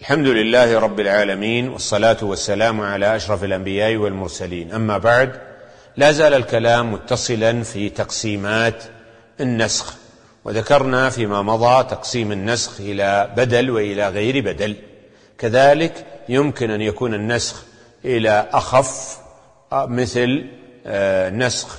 الحمد لله رب العالمين، والصلاة والسلام على أشرف الأنبياء والمرسلين. أما بعد، لا زال الكلام متصلا في تقسيمات النسخ، وذكرنا فيما مضى تقسيم النسخ إلى بدل وإلى غير بدل. كذلك يمكن أن يكون النسخ إلى أخف، مثل نسخ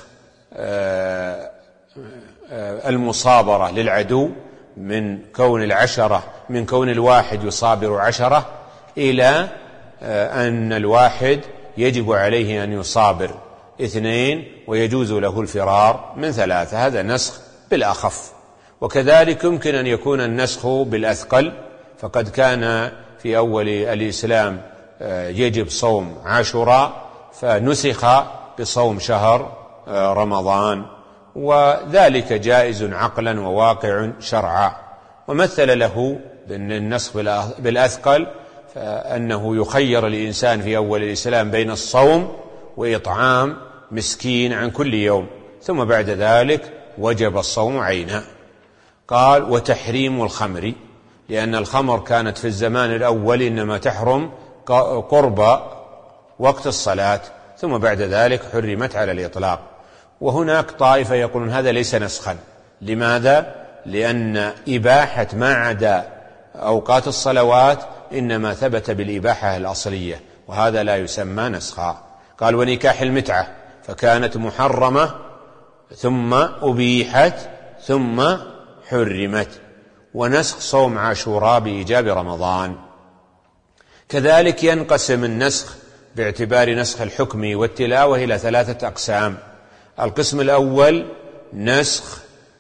المصابرة للعدو، من كون الواحد يصابر 10 إلى أن الواحد يجب عليه أن يصابر 2 ويجوز له الفرار من 3. هذا نسخ بالأخف. وكذلك يمكن أن يكون النسخ بالأثقل، فقد كان في أول الإسلام يجب صوم عاشوراء، فنسخ بصوم شهر رمضان، وذلك جائز عقلا وواقع شرعا. ومثل له بأن النسخ بالأثقل فأنه يخير الإنسان في أول الإسلام بين الصوم وإطعام مسكين عن كل يوم، ثم بعد ذلك وجب الصوم عينا. قال: وتحريم الخمر، لأن الخمر كانت في الزمان الأول إنما تحرم قرب وقت الصلاة، ثم بعد ذلك حرمت على الإطلاق. وهناك طائفة يقولون هذا ليس نسخا. لماذا؟ لأن إباحة ما عدا أوقات الصلوات إنما ثبت بالإباحة الأصلية، وهذا لا يسمى نسخا. قال: ونكاح المتعة، فكانت محرمة ثم أبيحت ثم حرمت. ونسخ صوم عاشوراء بإيجاب رمضان. كذلك ينقسم النسخ باعتبار نسخ الحكم والتلاوة إلى 3 أقسام. القسم الأول نسخ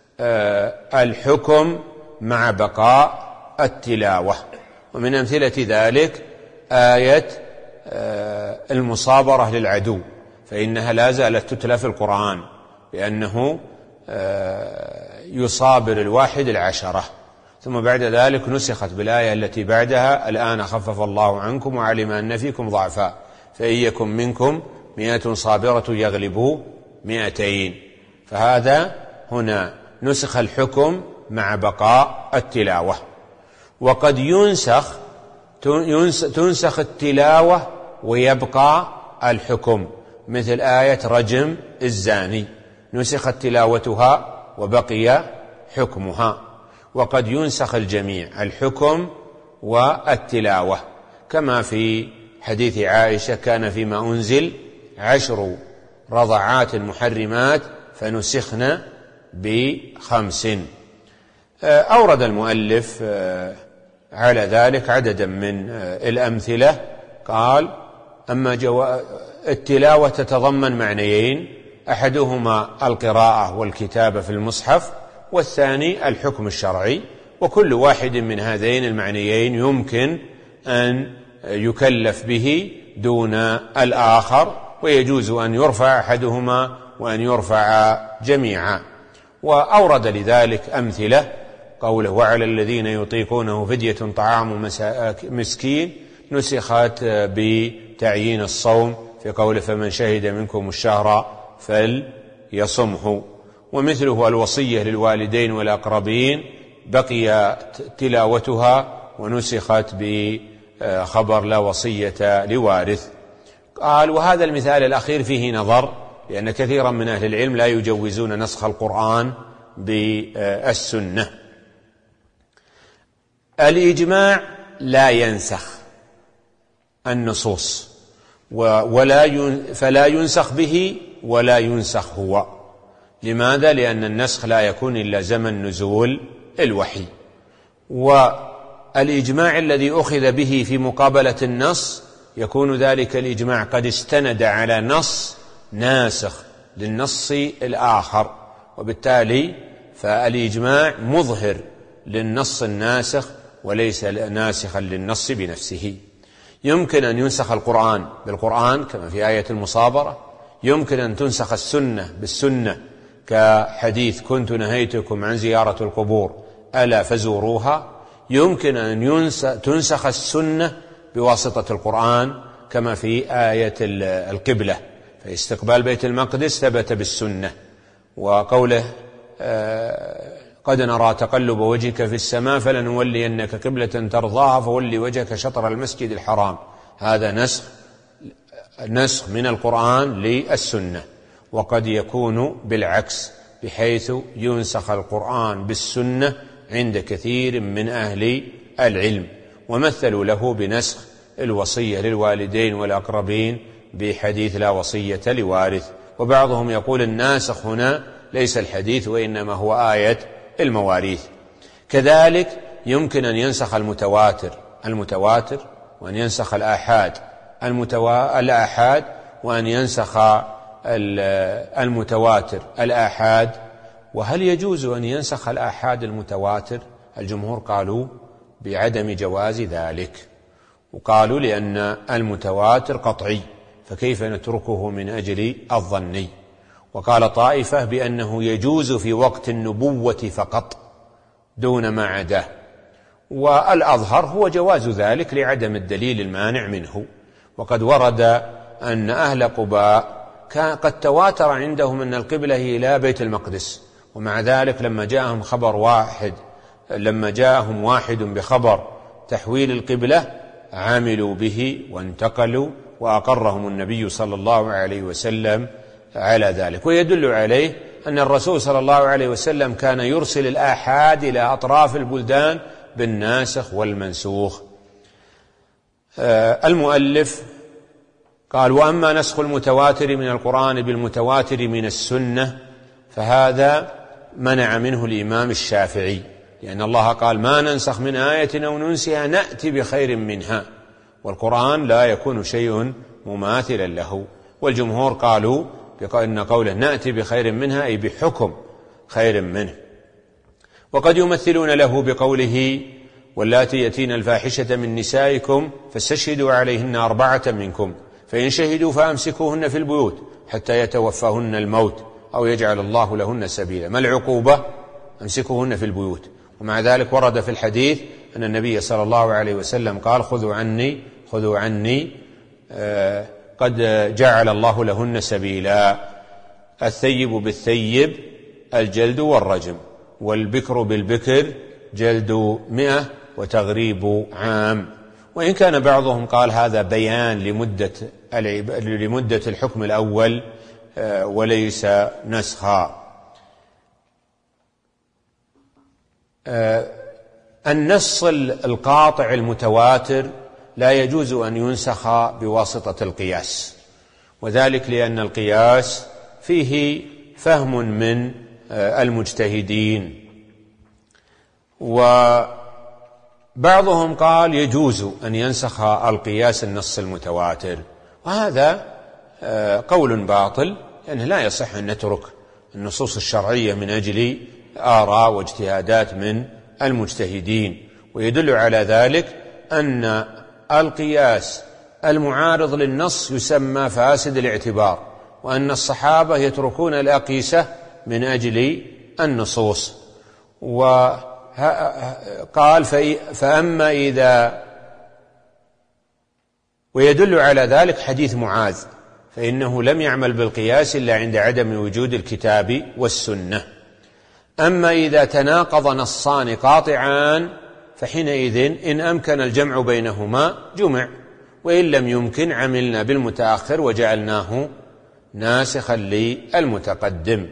الحكم مع بقاء التلاوة، ومن أمثلة ذلك آية المصابرة للعدو، فإنها لا زالت تتلى في القرآن، لأنه يصابر الواحد 10. ثم بعد ذلك نسخت بالآية التي بعدها: الآن خفف الله عنكم وعلم أن فيكم ضعفا فإن يكن منكم 100 صابرة يغلبوا 200. فهذا هنا نسخ الحكم مع بقاء التلاوة. وقد تنسخ التلاوة ويبقى الحكم، مثل آية رجم الزاني، نسخت تلاوتها وبقي حكمها. وقد ينسخ الجميع، الحكم والتلاوة، كما في حديث عائشة: كان فيما أنزل 10 رضعات محرمات فنسخن ب5. أورد المؤلف على ذلك عددا من الأمثلة. قال: أما التلاوة تتضمن معنيين: أحدهما القراءة والكتابة في المصحف، والثاني الحكم الشرعي. وكل واحد من هذين المعنيين يمكن أن يكلف به دون الآخر، ويجوز أن يرفع أحدهما وأن يرفع جميعا. وأورد لذلك أمثلة: قوله: وعلى الذين يطيقونه فدية طعام مسكين، نسخت بتعيين الصوم في قوله: فمن شهد منكم الشهر فليصمه. ومثله الوصية للوالدين والأقربين، بقي تلاوتها ونسخت بخبر: لا وصية لوارث. قال: وهذا المثال الأخير فيه نظر، لأن كثيرا من أهل العلم لا يجوزون نسخ القرآن بالسنة. الإجماع لا ينسخ النصوص، فلا ينسخ به ولا ينسخ هو. لماذا؟ لأن النسخ لا يكون إلا زمن نزول الوحي. والإجماع الذي أخذ به في مقابلة النص يكون ذلك الإجماع قد استند على نص ناسخ للنص الآخر، وبالتالي فالإجماع مظهر للنص الناسخ وليس ناسخا للنص بنفسه. يمكن أن ينسخ القرآن بالقرآن كما في آية المصابرة، يمكن أن تنسخ السنة بالسنة كحديث: كنت نهيتكم عن زيارة القبور ألا فزوروها. يمكن أن تنسخ السنة بواسطة القرآن كما في آية القبلة، فاستقبال بيت المقدس ثبت بالسنة. وقوله قد نرى تقلب وجهك في السماء فلنولينك قبلة ترضاها فولي وجهك شطر المسجد الحرام. هذا نسخ من القرآن للسنة. وقد يكون بالعكس، بحيث ينسخ القرآن بالسنة عند كثير من أهل العلم، ومثلوا له بنسخ الوصية للوالدين والأقربين بحديث لا وصية لوارث. وبعضهم يقول الناسخ هنا ليس الحديث وإنما هو آية المواريث. كذلك يمكن أن ينسخ المتواتر وأن ينسخ الآحاد وأن ينسخ المتواتر الآحاد. وهل يجوز أن ينسخ الآحاد المتواتر؟ الجمهور قالوا بعدم جواز ذلك، وقالوا لأن المتواتر قطعي فكيف نتركه من أجل الظني. وقال طائفة بأنه يجوز في وقت النبوة فقط دون ما عداه، والأظهر هو جواز ذلك لعدم الدليل المانع منه. وقد ورد أن أهل قباء قد تواتر عندهم أن القبلة إلى بيت المقدس، ومع ذلك لما جاءهم واحد بخبر تحويل القبلة عملوا به وانتقلوا، وأقرهم النبي صلى الله عليه وسلم على ذلك. ويدل عليه أن الرسول صلى الله عليه وسلم كان يرسل الآحاد إلى أطراف البلدان بالناسخ والمنسوخ. المؤلف قال: وأما نسخ المتواتر من القرآن بالمتواتر من السنة فهذا منع منه الإمام الشافعي، لأن الله قال: ما ننسخ من آية أو ننسها نأتي بخير منها، والقرآن لا يكون شيء مماثلا له. والجمهور قالوا بأن قوله نأتي بخير منها أي بحكم خير منه. وقد يمثلون له بقوله: واللاتي يأتين الفاحشة من نسائكم فاستشهدوا عليهن 4 منكم فإن شهدوا فأمسكوهن في البيوت حتى يتوفاهن الموت أو يجعل الله لهن سبيلا. ما العقوبة؟ أمسكوهن في البيوت. ومع ذلك ورد في الحديث أن النبي صلى الله عليه وسلم قال: خذوا عني قد جعل الله لهن سبيلا. الثيب بالثيب الجلد والرجم، والبكر بالبكر جلد 100 وتغريب عام. وإن كان بعضهم قال هذا بيان لمدة الحكم الأول وليس نسخا. النص القاطع المتواتر لا يجوز أن ينسخ بواسطة القياس، وذلك لأن القياس فيه فهم من المجتهدين. وبعضهم قال يجوز أن ينسخ القياس النص المتواتر، وهذا قول باطل، لأنه لا يصح أن نترك النصوص الشرعية من أجل آراء واجتهادات من المجتهدين. ويدل على ذلك أن القياس المعارض للنص يسمى فاسد الاعتبار، وأن الصحابة يتركون الأقيسة من أجل النصوص. وقال فأما إذا، ويدل على ذلك حديث معاذ، فإنه لم يعمل بالقياس إلا عند عدم وجود الكتاب والسنة. أما إذا تناقض نصان قاطعان فحينئذ إن أمكن الجمع بينهما جمع، وإن لم يمكن عملنا بالمتأخر وجعلناه ناسخا للمتقدم.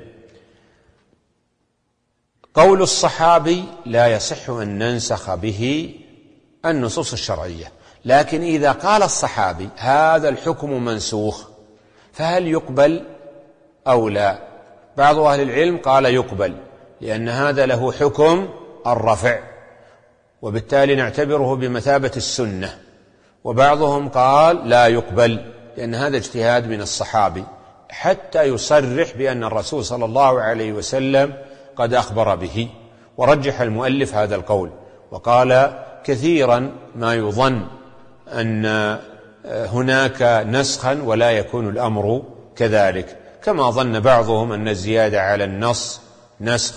قول الصحابي لا يصح أن ننسخ به النصوص الشرعية، لكن إذا قال الصحابي هذا الحكم منسوخ فهل يقبل أو لا؟ بعض أهل العلم قال يقبل، لأن هذا له حكم الرفع، وبالتالي نعتبره بمثابة السنة. وبعضهم قال لا يقبل، لأن هذا اجتهاد من الصحابي حتى يصرح بأن الرسول صلى الله عليه وسلم قد أخبر به. ورجح المؤلف هذا القول، وقال كثيرا ما يظن أن هناك نسخا ولا يكون الأمر كذلك، كما ظن بعضهم أن الزيادة على النص نسخ.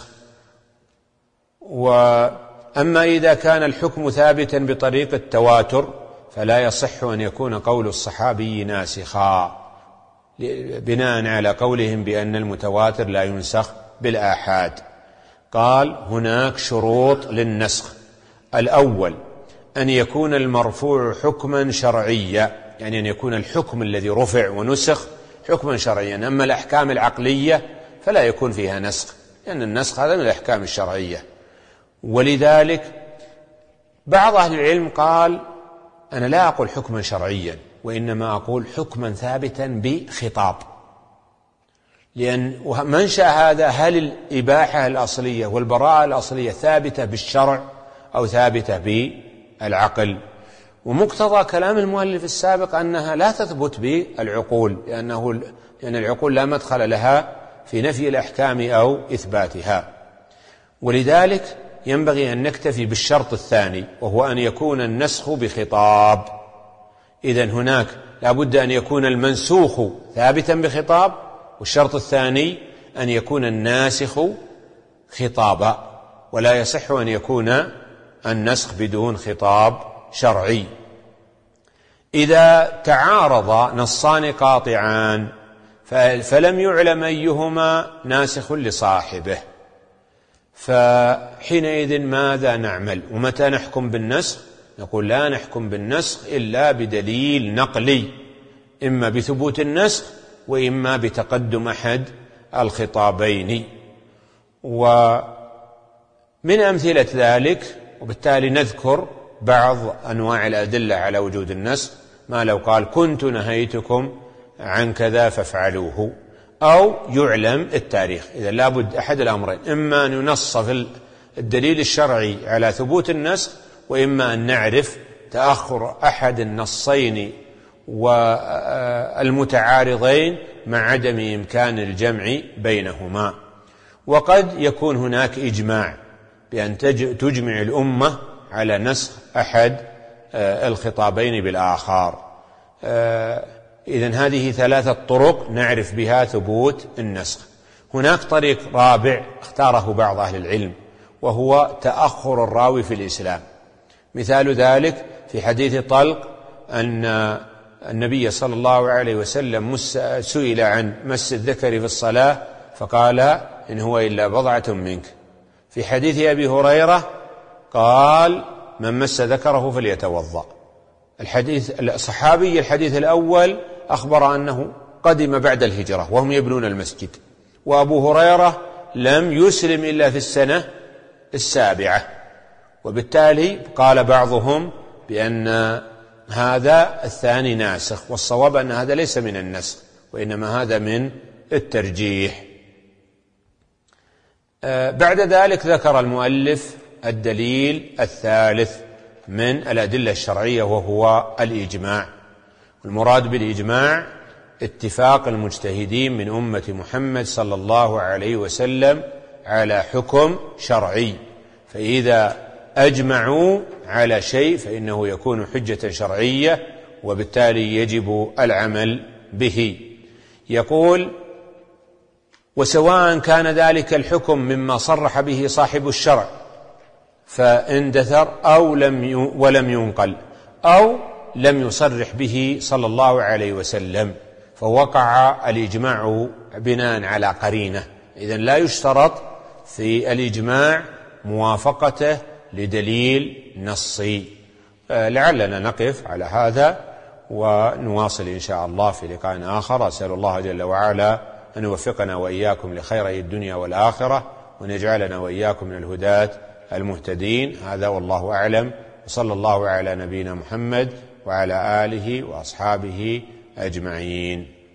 وأما إذا كان الحكم ثابتا بطريق التواتر فلا يصح أن يكون قول الصحابي ناسخا، بناء على قولهم بأن المتواتر لا ينسخ بالآحاد. قال هناك شروط للنسخ. الأول أن يكون المرفوع حكما شرعيا، يعني أن يكون الحكم الذي رفع ونسخ حكما شرعيا. أما الأحكام العقلية فلا يكون فيها نسخ، لأن النسخ هذا من الأحكام الشرعية. ولذلك بعض أهل العلم قال أنا لا أقول حكما شرعيا، وإنما أقول حكما ثابتا بخطاب، لأن منشأ هذا هل الإباحة الأصلية والبراءة الأصلية ثابتة بالشرع أو ثابتة بالعقل. ومقتضى كلام المؤلف السابق أنها لا تثبت بالعقول، لأن العقول لا مدخل لها في نفي الأحكام أو إثباتها. ولذلك ينبغي أن نكتفي بالشرط الثاني، وهو أن يكون النسخ بخطاب. إذن هناك لا بد أن يكون المنسوخ ثابتا بخطاب، والشرط الثاني أن يكون الناسخ خطابا، ولا يصح أن يكون النسخ بدون خطاب شرعي. إذا تعارض نصان قاطعان فلم يعلم أيهما ناسخ لصاحبه، فحينئذ ماذا نعمل؟ ومتى نحكم بالنسخ؟ نقول لا نحكم بالنسخ إلا بدليل نقلي، إما بثبوت النسخ وإما بتقدم أحد الخطابين. ومن أمثلة ذلك، وبالتالي نذكر بعض أنواع الأدلة على وجود النسخ، ما لو قال كنت نهيتكم عن كذا فافعلوه، أو يعلم التاريخ. إذا لابد أحد الأمرين، إما أن ينص في الدليل الشرعي على ثبوت النسخ، وإما أن نعرف تأخر أحد النصين والمتعارضين مع عدم إمكان الجمع بينهما. وقد يكون هناك إجماع بأن تجمع الأمة على نسخ أحد الخطابين بالآخر. إذن هذه ثلاثة طرق نعرف بها ثبوت النسخ. هناك طريق رابع اختاره بعض أهل العلم، وهو تأخر الراوي في الإسلام. مثال ذلك في حديث طلق أن النبي صلى الله عليه وسلم سئل عن مس الذكر في الصلاة فقال إن هو إلا بضعة منك. في حديث أبي هريرة قال من مس ذكره فليتوضأ. الصحابي الحديث الأول أخبر أنه قدم بعد الهجرة وهم يبنون المسجد، وأبو هريرة لم يسلم إلا في السنة 7، وبالتالي قال بعضهم بأن هذا الثاني ناسخ، والصواب أن هذا ليس من النسخ، وإنما هذا من الترجيح. بعد ذلك ذكر المؤلف الدليل الثالث من الأدلة الشرعية، وهو الإجماع. والمراد بالإجماع اتفاق المجتهدين من أمة محمد صلى الله عليه وسلم على حكم شرعي، فإذا أجمعوا على شيء فإنه يكون حجة شرعية، وبالتالي يجب العمل به. يقول وسواء كان ذلك الحكم مما صرح به صاحب الشرع فاندثر ولم ينقل، أو لم يصرح به صلى الله عليه وسلم، فوقع الإجماع بناء على قرينة. إذن لا يشترط في الإجماع موافقته لدليل نصي. لعلنا نقف على هذا ونواصل إن شاء الله في لقاء آخر. أسأل الله جل وعلا أن يوفقنا وإياكم لخيري الدنيا والآخرة، وأن يجعلنا وإياكم من الهداة المهتدين. هذا والله أعلم، وصلى الله على نبينا محمد وعلى آله وأصحابه أجمعين.